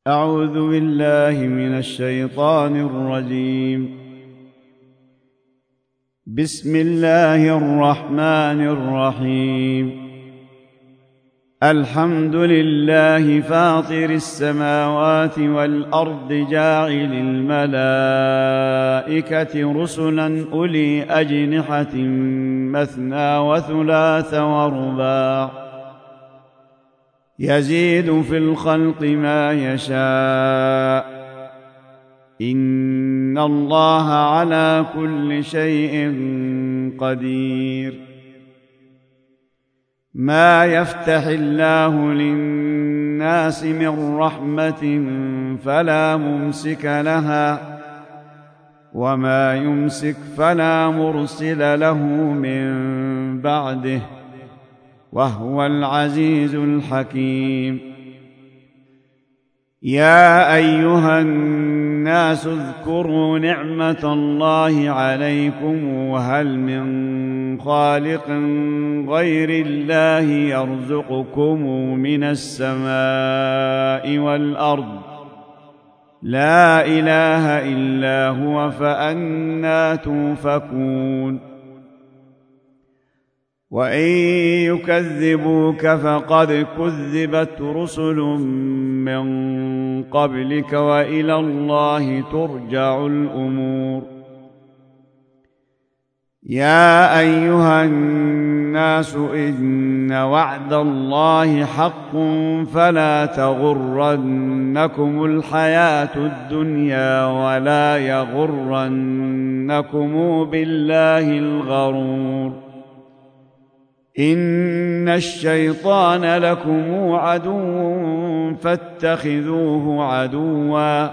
أعوذ بالله من الشيطان الرجيم. بسم الله الرحمن الرحيم. الحمد لله فاطر السماوات والأرض جاعل الملائكة رسلا أولي أجنحة مثنى وثلاث ورباع يزيد في الخلق ما يشاء إن الله على كل شيء قدير. ما يفتح الله للناس من رحمة فلا ممسك لها وما يمسك فلا مرسل له من بعده وهو العزيز الحكيم. يا أيها الناس اذكروا نعمة الله عليكم وهل من خالق غير الله يرزقكم من السماء والأرض لا إله إلا هو فأنى توفكون. وإن يكذبوك فقد كذبت رسل من قبلك وإلى الله ترجع الأمور. يا أيها الناس إن وعد الله حق فلا تغرنكم الحياة الدنيا ولا يغرنكم بالله الغرور. إن الشيطان لكم عدو فاتخذوه عدوا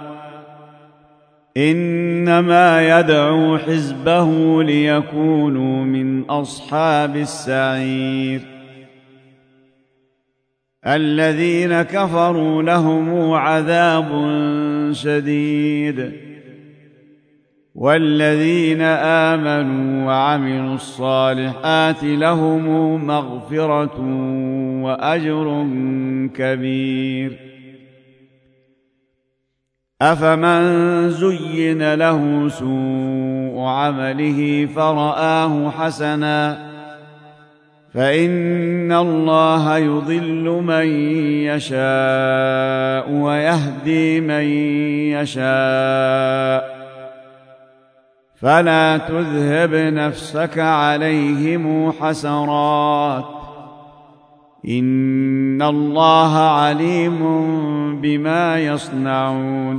إنما يدعو حزبه ليكونوا من أصحاب السعير. الذين كفروا لهم عذاب شديد والذين آمنوا وعملوا الصالحات لهم مغفرة وأجر كبير. أفمن زين له سوء عمله فرآه حسنا فإن الله يضل من يشاء ويهدي من يشاء فلا تذهب نفسك عليهم حسرات إن الله عليم بما يصنعون.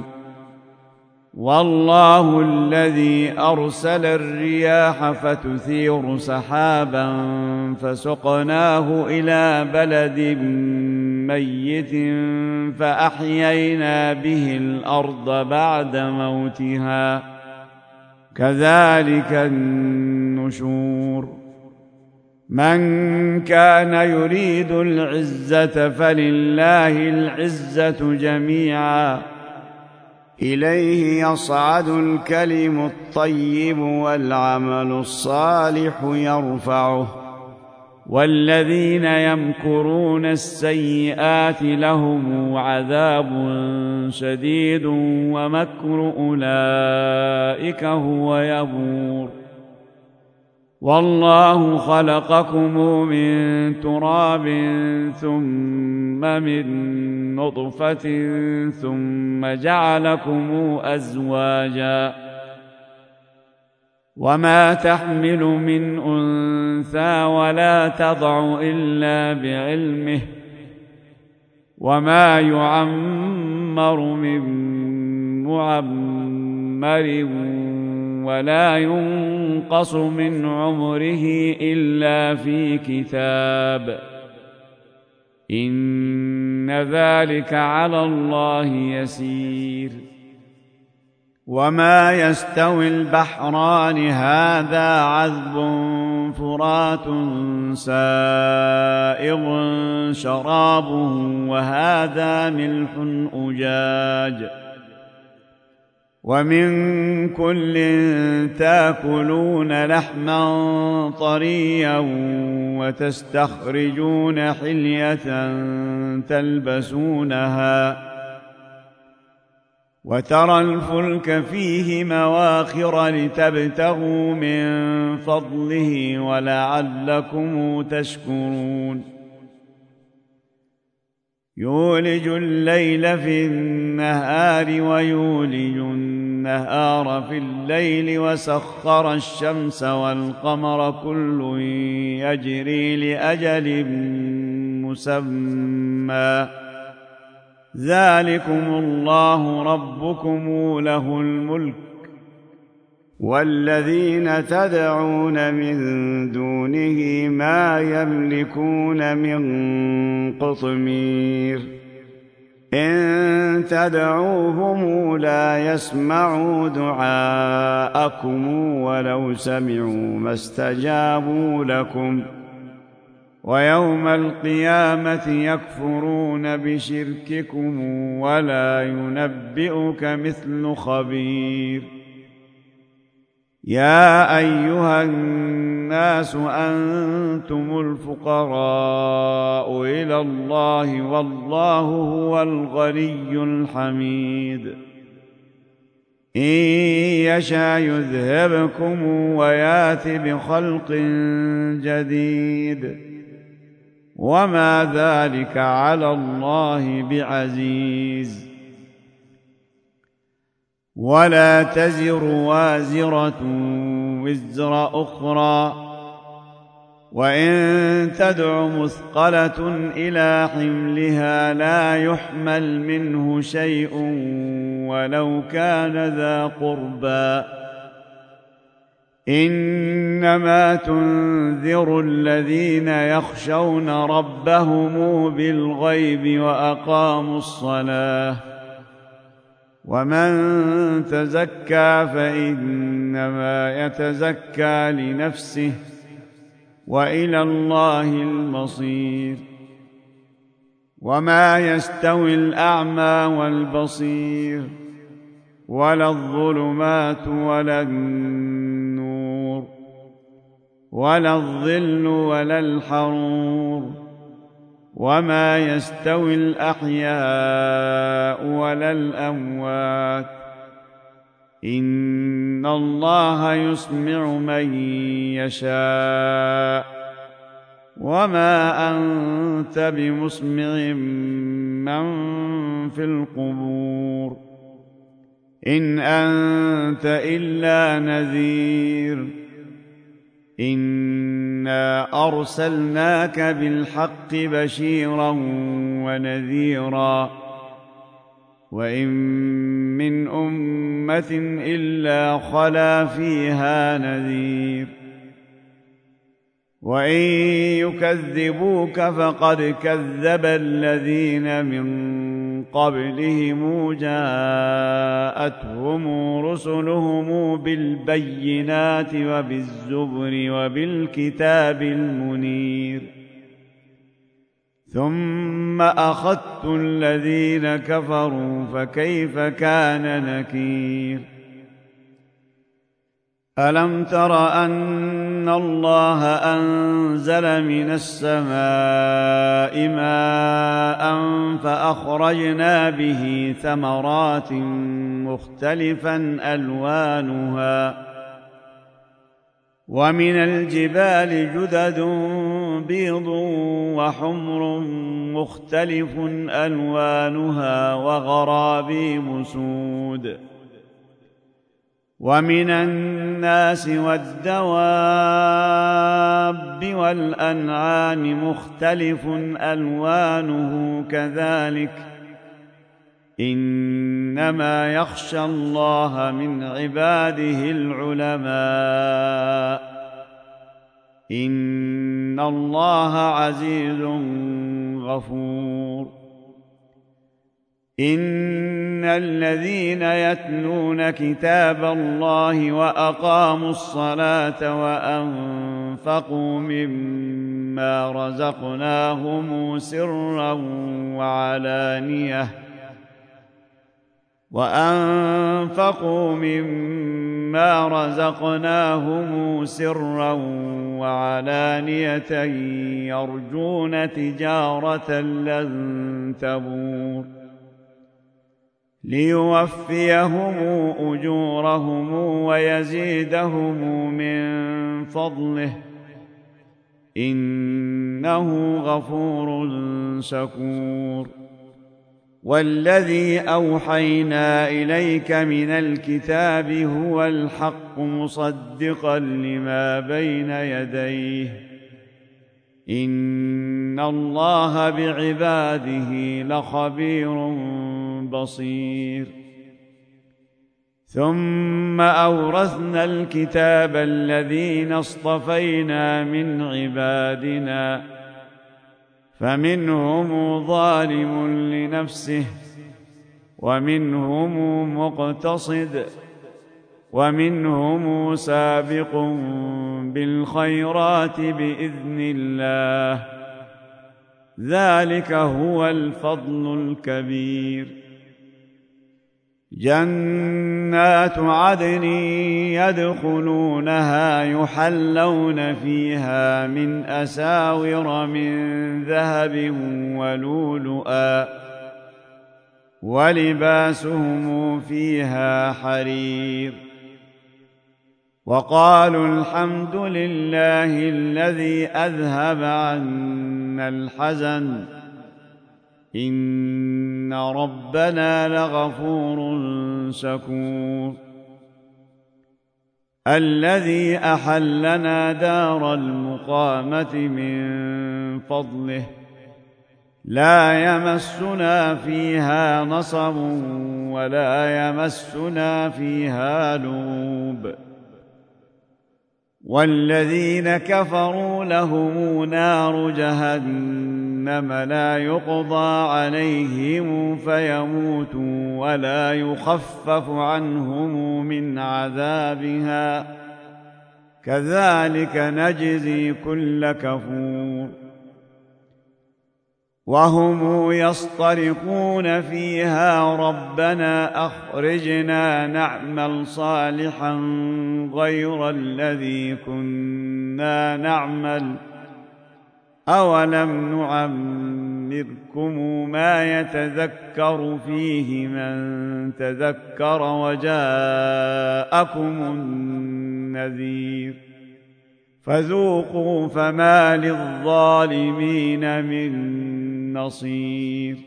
والله الذي أرسل الرياح فتثير سحابا فسقناه إلى بلد ميت فأحيينا به الأرض بعد موتها كذلك النشور. من كان يريد العزة فلله العزة جميعا إليه يصعد الكلم الطيب والعمل الصالح يرفعه والذين يمكرون السيئات لهم عذاب شديد ومكر أولئك هو يبور. والله خلقكم من تراب ثم من نطفة ثم جعلكم أزواجا وما تحمل من أنثى ولا تضع إلا بعلمه وما يعمر من معمر ولا ينقص من عمره إلا في كتاب إن ذلك على الله يسير. وما يستوي البحران هذا عذب فرات سائغ شرابه وهذا ملح أجاج ومن كل تاكلون لحما طريا وتستخرجون حلية تلبسونها وترى الفلك فيه مواخر لتبتغوا من فضله ولعلكم تشكرون يولج الليل في النهار ويولج النهار في الليل وسخر الشمس والقمر كل يجري لأجل مسمى ذلكم الله ربكم له الملك والذين تدعون من دونه ما يملكون من قطمير إن تدعوهم لا يسمعوا دعاءكم ولو سمعوا ما استجابوا لكم ويوم القيامة يكفرون بشرككم ولا ينبئك مثل خبير يا أيها الناس أنتم الفقراء إلى الله والله هو الغني الحميد إن يشاء يذهبكم ويات بخلق جديد وما ذلك على الله بعزيز ولا تزر وازرة وزر أخرى وإن تدع مثقلة إلى حملها لا يحمل منه شيء ولو كان ذا قربى إنما تنذر الذين يخشون ربهم بالغيب وأقاموا الصلاة ومن تزكى فإنما يتزكى لنفسه وإلى الله المصير وما يستوي الأعمى والبصير ولا الظلمات ولا النور ولا الظل ولا الحرور وما يستوي الأحياء ولا الأموات إن الله يسمع من يشاء وما أنت بمسمع من في القبور إن أنت إلا نذير إنا أرسلناك بالحق بشيرا ونذيرا وإن من أمة إلا خلا فيها نذير وإن يكذبوك فقد كذب الذين من قبلهم جاءتهم رسلهم بالبينات وبالزبر وبالكتاب المنير ثم أخذت الذين كفروا فكيف كان نكير ألم تر أن الله أنزل من السماء ماء فأخرجنا به ثمرات مختلفا ألوانها ومن الجبال جدد بيض وحمر مختلف ألوانها وغرابيب سود ومن الناس والدواب والأنعام مختلف ألوانه كذلك إنما يخشى الله من عباده العلماء إن الله عزيز غفور إن الذين يتلون كتاب الله وأقاموا الصلاة وأنفقوا مما رزقناهم سرا وعلانية يرجون تجارة لن تبور ليوفيهم أجورهم ويزيدهم من فضله إنه غفور شكور. والذي أوحينا إليك من الكتاب هو الحق مصدقا لما بين يديه إن الله بعباده لخبير بصير. ثم أورثنا الكتاب الذين اصطفينا من عبادنا فمنهم ظالم لنفسه ومنهم مقتصد ومنهم سابق بالخيرات بإذن الله ذلك هو الفضل الكبير. جنات عدن يدخلونها يحلون فيها من أساور من ذهب ولؤلؤا ولباسهم فيها حرير. وقالوا الحمد لله الذي أذهب عنا الحزن إن ربنا لغفور شكور. الذي أحلنا دار المقامة من فضله لا يمسنا فيها نصب ولا يمسنا فيها لغوب. والذين كفروا لهم نار جهنم لا يقضى عليهم فيموتوا ولا يخفف عنهم من عذابها كذلك نجزي كل كفور. وهم يصطرخون فيها ربنا أخرجنا نعمل صالحا غير الذي كنا نعمل أولم نعمركم ما يتذكر فيه من تذكر وجاءكم النذير فذوقوا فما للظالمين من نصير.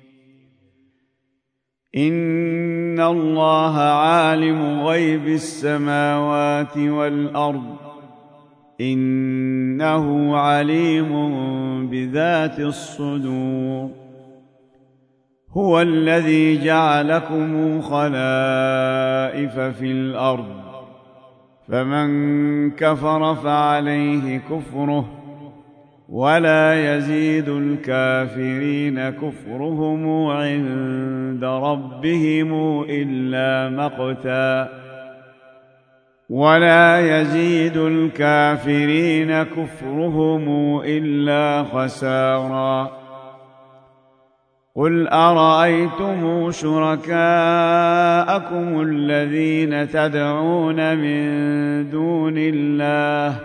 إن الله عالم غيب السماوات والأرض إنه عليم بذات الصدور. هو الذي جعلكم خلائف في الأرض فمن كفر فعليه كفره ولا يزيد الكافرين كفرهم عند ربهم إلا مقتا ولا يزيد الكافرين كفرهم إلا خسارا. قل أرأيتم شركاءكم الذين تدعون من دون الله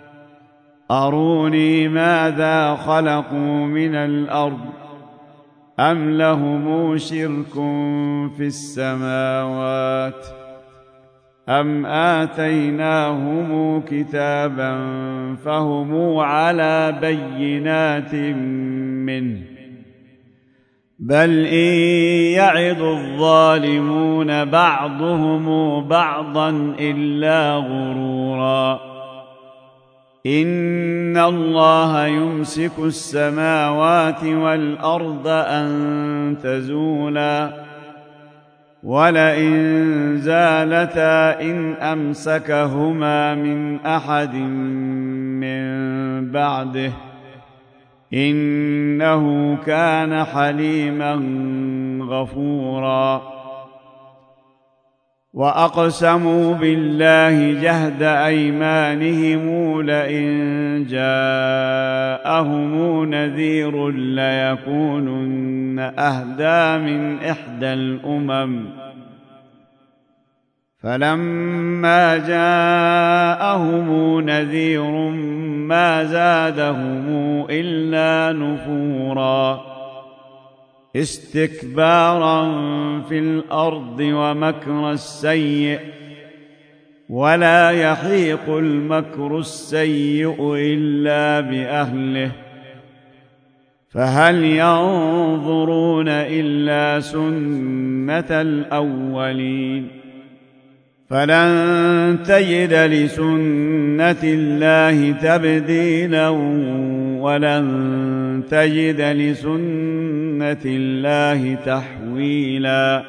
أروني ماذا خلقوا من الأرض أم لهم شرك في السماوات أم آتيناهم كتابا فهم على بينات منه بل إن يعظ الظالمون بعضهم بعضا إلا غرورا. إن الله يمسك السماوات والأرض أن تزولا ولئن زالتا إن أمسكهما من أحد من بعده إنه كان حليما غفورا. وأقسموا بالله جهد أيمانهم لئن جاءهم نذير ليكونن أهدى من إحدى الأمم فلما جاءهم نذير ما زادهم إلا نفورا. استكبارا في الأرض ومكر السيء ولا يحيق المكر السيء إلا بأهله فهل ينظرون إلا سنة الأولين فلن تجد لسنة الله تبديلا ولن تجد لسنة الله تحويلا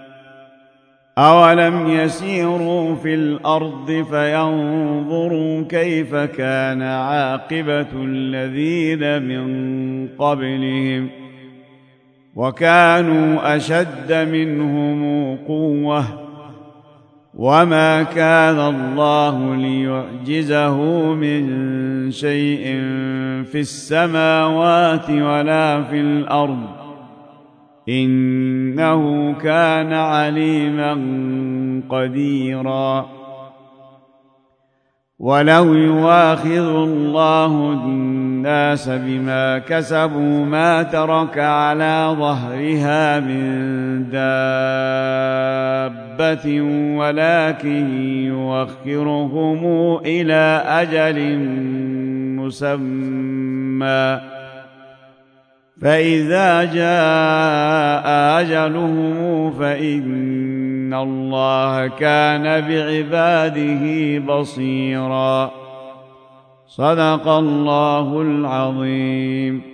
أولم يسيروا في الأرض فينظروا كيف كان عاقبة الذين من قبلهم وكانوا أشد منهم قوة وما كان الله ليعجزه من شيء في السماوات ولا في الأرض إنه كان عليما قديرا ولو يواخذ الله الناس بما كسبوا ما ترك على ظهرها من دابة ولكن يؤخرهم إلى أجل مسمى فإذا جاء أجلهم فإن الله كان بعباده بصيرا صدق الله العظيم.